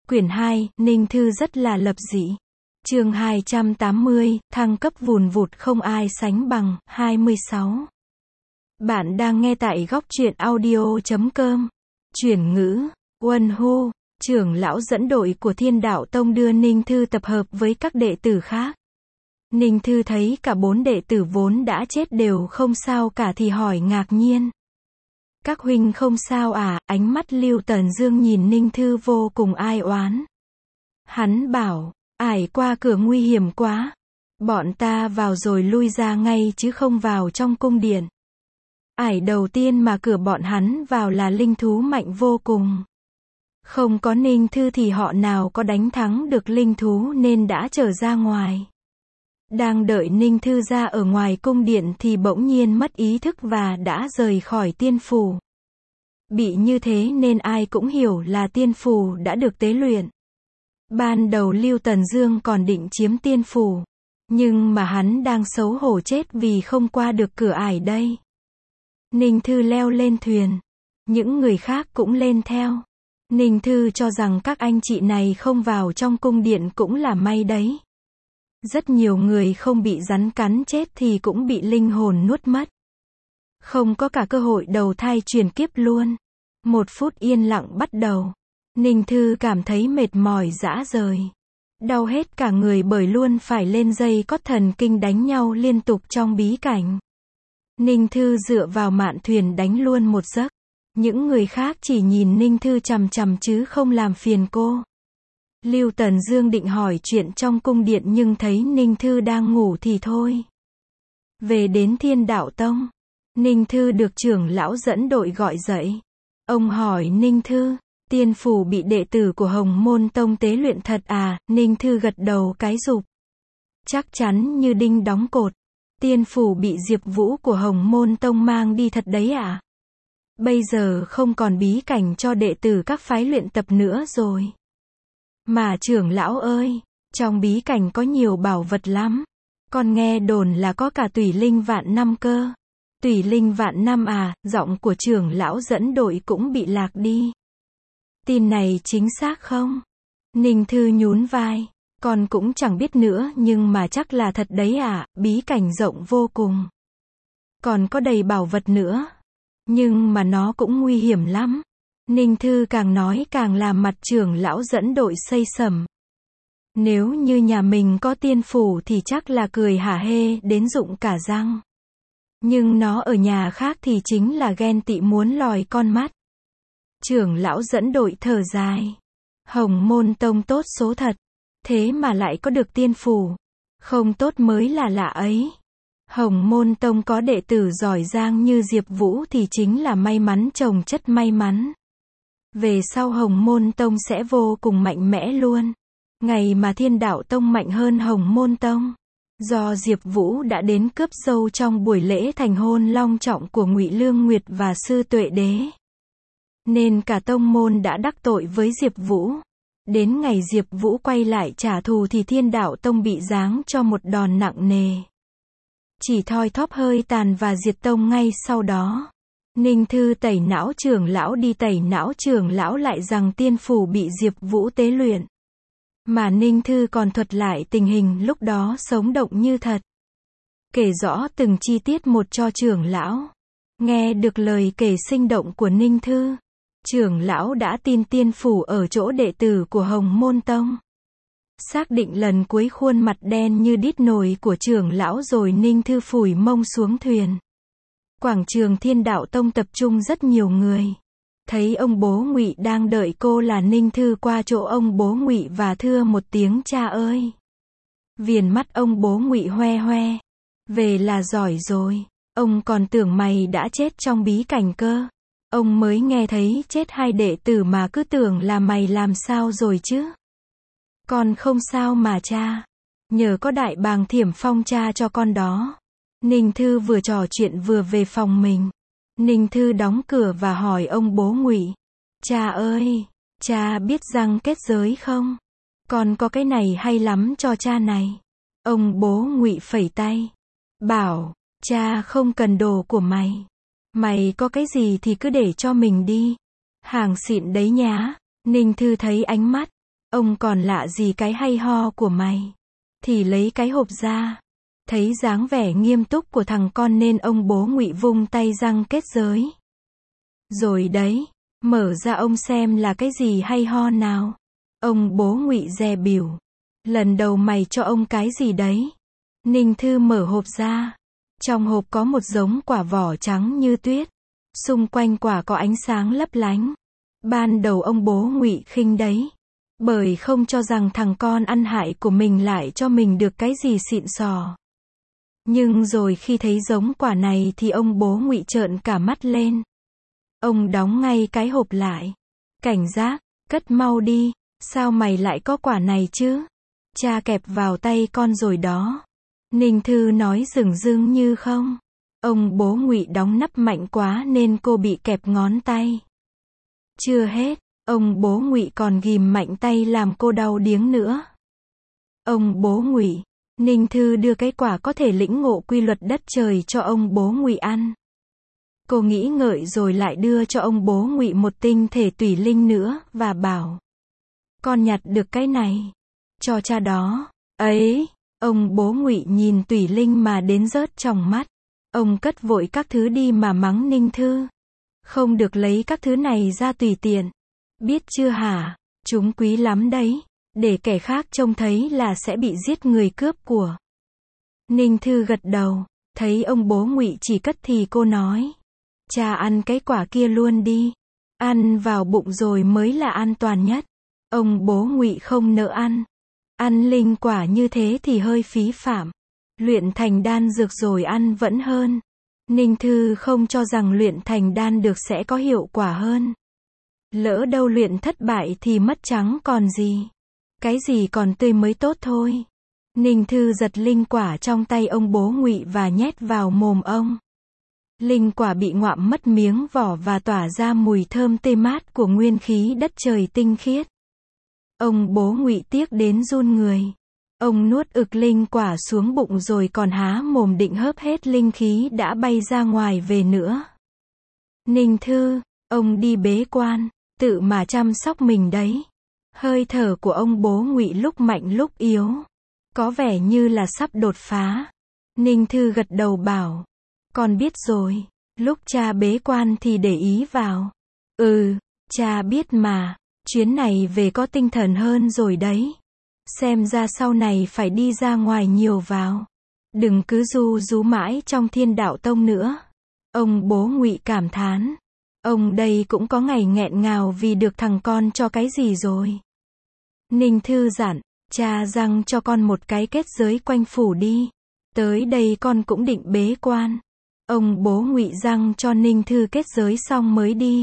Quyển 2, Ninh Thư rất là lập dị. Chương 280, thăng cấp vùn vụt không ai sánh bằng, 26. Bạn đang nghe tại góc truyện audio.com. Chuyển ngữ, Uân Hu, trưởng lão dẫn đội của Thiên Đạo Tông đưa Ninh Thư tập hợp với các đệ tử khác. Ninh Thư thấy cả 4 đệ tử vốn đã chết đều không sao cả thì hỏi ngạc nhiên. Các huynh không sao à? Ánh mắt Lưu Tần Dương nhìn Ninh Thư vô cùng ai oán. Hắn bảo, ải qua cửa nguy hiểm quá. Bọn ta vào rồi lui ra ngay chứ không vào trong cung điện. Ải đầu tiên mà cửa bọn hắn vào là linh thú mạnh vô cùng. Không có Ninh Thư thì họ nào có đánh thắng được linh thú nên đã trở ra ngoài. Đang đợi Ninh Thư ra ở ngoài cung điện thì bỗng nhiên mất ý thức và đã rời khỏi tiên phủ. Bị như thế nên ai cũng hiểu là tiên phủ đã được tế luyện. Ban đầu Lưu Tần Dương còn định chiếm tiên phủ, nhưng mà hắn đang xấu hổ chết vì không qua được cửa ải đây. Ninh Thư leo lên thuyền, những người khác cũng lên theo. Ninh Thư cho rằng các anh chị này không vào trong cung điện cũng là may đấy. Rất nhiều người không bị rắn cắn chết thì cũng bị linh hồn nuốt mất. Không có cả cơ hội đầu thai chuyển kiếp luôn. 1 phút yên lặng bắt đầu. Ninh Thư cảm thấy mệt mỏi rã rời. Đau hết cả người bởi luôn phải lên dây cót thần kinh đánh nhau liên tục trong bí cảnh. Ninh Thư dựa vào mạn thuyền đánh luôn một giấc. Những người khác chỉ nhìn Ninh Thư chằm chằm chứ không làm phiền cô. Lưu Tần Dương định hỏi chuyện trong cung điện nhưng thấy Ninh Thư đang ngủ thì thôi. Về đến Thiên Đạo Tông, Ninh Thư được trưởng lão dẫn đội gọi dậy. Ông hỏi Ninh Thư, tiên phủ bị đệ tử của Hồng Môn Tông tế luyện thật à? Ninh Thư gật đầu cái rụp. Chắc chắn như đinh đóng cột. Tiên phủ bị Diệp Vũ của Hồng Môn Tông mang đi thật đấy à? Bây giờ không còn bí cảnh cho đệ tử các phái luyện tập nữa rồi. Mà trưởng lão ơi, trong bí cảnh có nhiều bảo vật lắm. Con nghe đồn là có cả Tùy Linh Vạn Năm cơ. Tùy Linh Vạn Năm à? Giọng của trưởng lão dẫn đội cũng bị lạc đi. Tin này chính xác không? Ninh Thư nhún vai. Con cũng chẳng biết nữa nhưng mà chắc là thật đấy à, bí cảnh rộng vô cùng. Còn có đầy bảo vật nữa. Nhưng mà nó cũng nguy hiểm lắm. Ninh Thư càng nói càng làm mặt trưởng lão dẫn đội xây sẩm. Nếu như nhà mình có tiên phủ thì chắc là cười hả hê đến rụng cả răng. Nhưng nó ở nhà khác thì chính là ghen tị muốn lòi con mắt. Trưởng lão dẫn đội thở dài. Hồng Môn Tông tốt số thật. Thế mà lại có được tiên phủ. Không tốt mới là lạ ấy. Hồng Môn Tông có đệ tử giỏi giang như Diệp Vũ thì chính là may mắn chồng chất may mắn. Về sau Hồng Môn Tông sẽ vô cùng mạnh mẽ luôn. Ngày mà Thiên Đạo Tông mạnh hơn Hồng Môn Tông. Do Diệp Vũ đã đến cướp dâu trong buổi lễ thành hôn long trọng của Ngụy Lương Nguyệt và Sư Tuệ Đế. Nên cả tông môn đã đắc tội với Diệp Vũ. Đến ngày Diệp Vũ quay lại trả thù thì Thiên Đạo Tông bị giáng cho một đòn nặng nề. Chỉ thoi thóp hơi tàn và diệt tông ngay sau đó. Ninh Thư tẩy não trưởng lão đi tẩy não trưởng lão lại rằng tiên phủ bị Diệp Vũ tế luyện. Mà Ninh Thư còn thuật lại tình hình lúc đó sống động như thật. Kể rõ từng chi tiết một cho trưởng lão. Nghe được lời kể sinh động của Ninh Thư, trưởng lão đã tin tiên phủ ở chỗ đệ tử của Hồng Môn Tông. Xác định lần cuối khuôn mặt đen như đít nồi của trưởng lão rồi Ninh Thư phủi mông xuống thuyền. Quảng trường Thiên Đạo Tông tập trung rất nhiều người. Thấy ông bố Ngụy đang đợi cô là Ninh Thư qua chỗ ông bố Ngụy và thưa một tiếng cha ơi. Viền mắt ông bố Ngụy hoe hoe. Về là giỏi rồi. Ông còn tưởng mày đã chết trong bí cảnh cơ. Ông mới nghe thấy chết 2 đệ tử mà cứ tưởng là mày làm sao rồi chứ. Con không sao mà cha. Nhờ có Đại Bàng Thiểm Phong cha cho con đó. Ninh Thư vừa trò chuyện vừa về phòng mình. Ninh Thư đóng cửa và hỏi ông bố Ngụy. Cha ơi, cha biết răng kết giới không? Con có cái này hay lắm cho cha này. Ông bố Ngụy phẩy tay. Bảo, cha không cần đồ của mày. Mày có cái gì thì cứ để cho mình đi. Hàng xịn đấy nhá. Ninh Thư thấy ánh mắt Ông còn lạ gì cái hay ho của mày. Thì lấy cái hộp ra. Thấy dáng vẻ nghiêm túc của thằng con nên ông bố Ngụy vung tay răng kết giới. Rồi đấy, mở ra ông xem là cái gì hay ho nào. Ông bố Ngụy dè bỉu. Lần đầu mày cho ông cái gì đấy? Ninh Thư mở hộp ra. Trong hộp có một giống quả vỏ trắng như tuyết. Xung quanh quả có ánh sáng lấp lánh. Ban đầu ông bố Ngụy khinh đấy. Bởi không cho rằng thằng con ăn hại của mình lại cho mình được cái gì xịn sò. Nhưng rồi khi thấy giống quả này thì ông bố Ngụy trợn cả mắt lên. Ông đóng ngay cái hộp lại. Cảnh giác, cất mau đi, sao mày lại có quả này chứ? Cha kẹp vào tay con rồi đó. Ninh Thư nói dửng dưng như không. Ông bố Ngụy đóng nắp mạnh quá nên cô bị kẹp ngón tay. Chưa hết, ông bố Ngụy còn ghìm mạnh tay làm cô đau điếng nữa. Ông bố Ngụy, Ninh Thư đưa cái quả có thể lĩnh ngộ quy luật đất trời cho ông bố Ngụy ăn. Cô nghĩ ngợi rồi lại đưa cho ông bố Ngụy một tinh thể tủy linh nữa, và bảo. Con nhặt được cái này. Cho cha đó. Ấy, ông bố Ngụy nhìn tủy linh mà đến rớt trong mắt. Ông cất vội các thứ đi mà mắng Ninh Thư. Không được lấy các thứ này ra tùy tiện. Biết chưa hả? Chúng quý lắm đấy. Để kẻ khác trông thấy là sẽ bị giết người cướp của. Ninh Thư gật đầu. Thấy ông bố Ngụy chỉ cất thì cô nói. Cha ăn cái quả kia luôn đi. Ăn vào bụng rồi mới là an toàn nhất. Ông bố Ngụy không nỡ ăn. Ăn linh quả như thế thì hơi phí phạm. Luyện thành đan dược rồi ăn vẫn hơn. Ninh Thư không cho rằng luyện thành đan dược sẽ có hiệu quả hơn. Lỡ đâu luyện thất bại thì mất trắng còn gì. Cái gì còn tươi mới tốt thôi. Ninh Thư giật linh quả trong tay ông bố Ngụy và nhét vào mồm ông. Linh quả bị ngoạm mất miếng vỏ và tỏa ra mùi thơm tê mát của nguyên khí đất trời tinh khiết. Ông bố Ngụy tiếc đến run người. Ông nuốt ực linh quả xuống bụng rồi còn há mồm định hớp hết linh khí đã bay ra ngoài về nữa. Ninh Thư, ông đi bế quan, tự mà chăm sóc mình đấy. Hơi thở của ông bố Ngụy lúc mạnh lúc yếu. Có vẻ như là sắp đột phá. Ninh Thư gật đầu bảo. Con biết rồi, lúc cha bế quan thì để ý vào. Ừ, cha biết mà, chuyến này về có tinh thần hơn rồi đấy. Xem ra sau này phải đi ra ngoài nhiều vào. Đừng cứ ru rú mãi trong Thiên Đạo Tông nữa. Ông bố Ngụy cảm thán. Ông đây cũng có ngày nghẹn ngào vì được thằng con cho cái gì rồi. Ninh Thư dặn, cha răng cho con một cái kết giới quanh phủ đi. Tới đây con cũng định bế quan. Ông bố Ngụy răng cho Ninh Thư kết giới xong mới đi.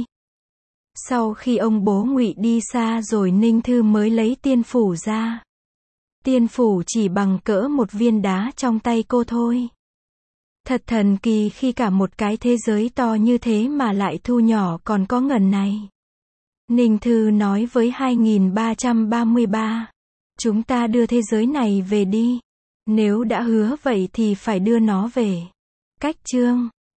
Sau khi ông bố Ngụy đi xa rồi Ninh Thư mới lấy tiên phủ ra. Tiên phủ chỉ bằng cỡ một viên đá trong tay cô thôi. Thật thần kỳ khi cả một cái thế giới to như thế mà lại thu nhỏ còn có ngần này. Ninh Thư nói với 2333. Chúng ta đưa thế giới này về đi. Nếu đã hứa vậy thì phải đưa nó về. Cách chương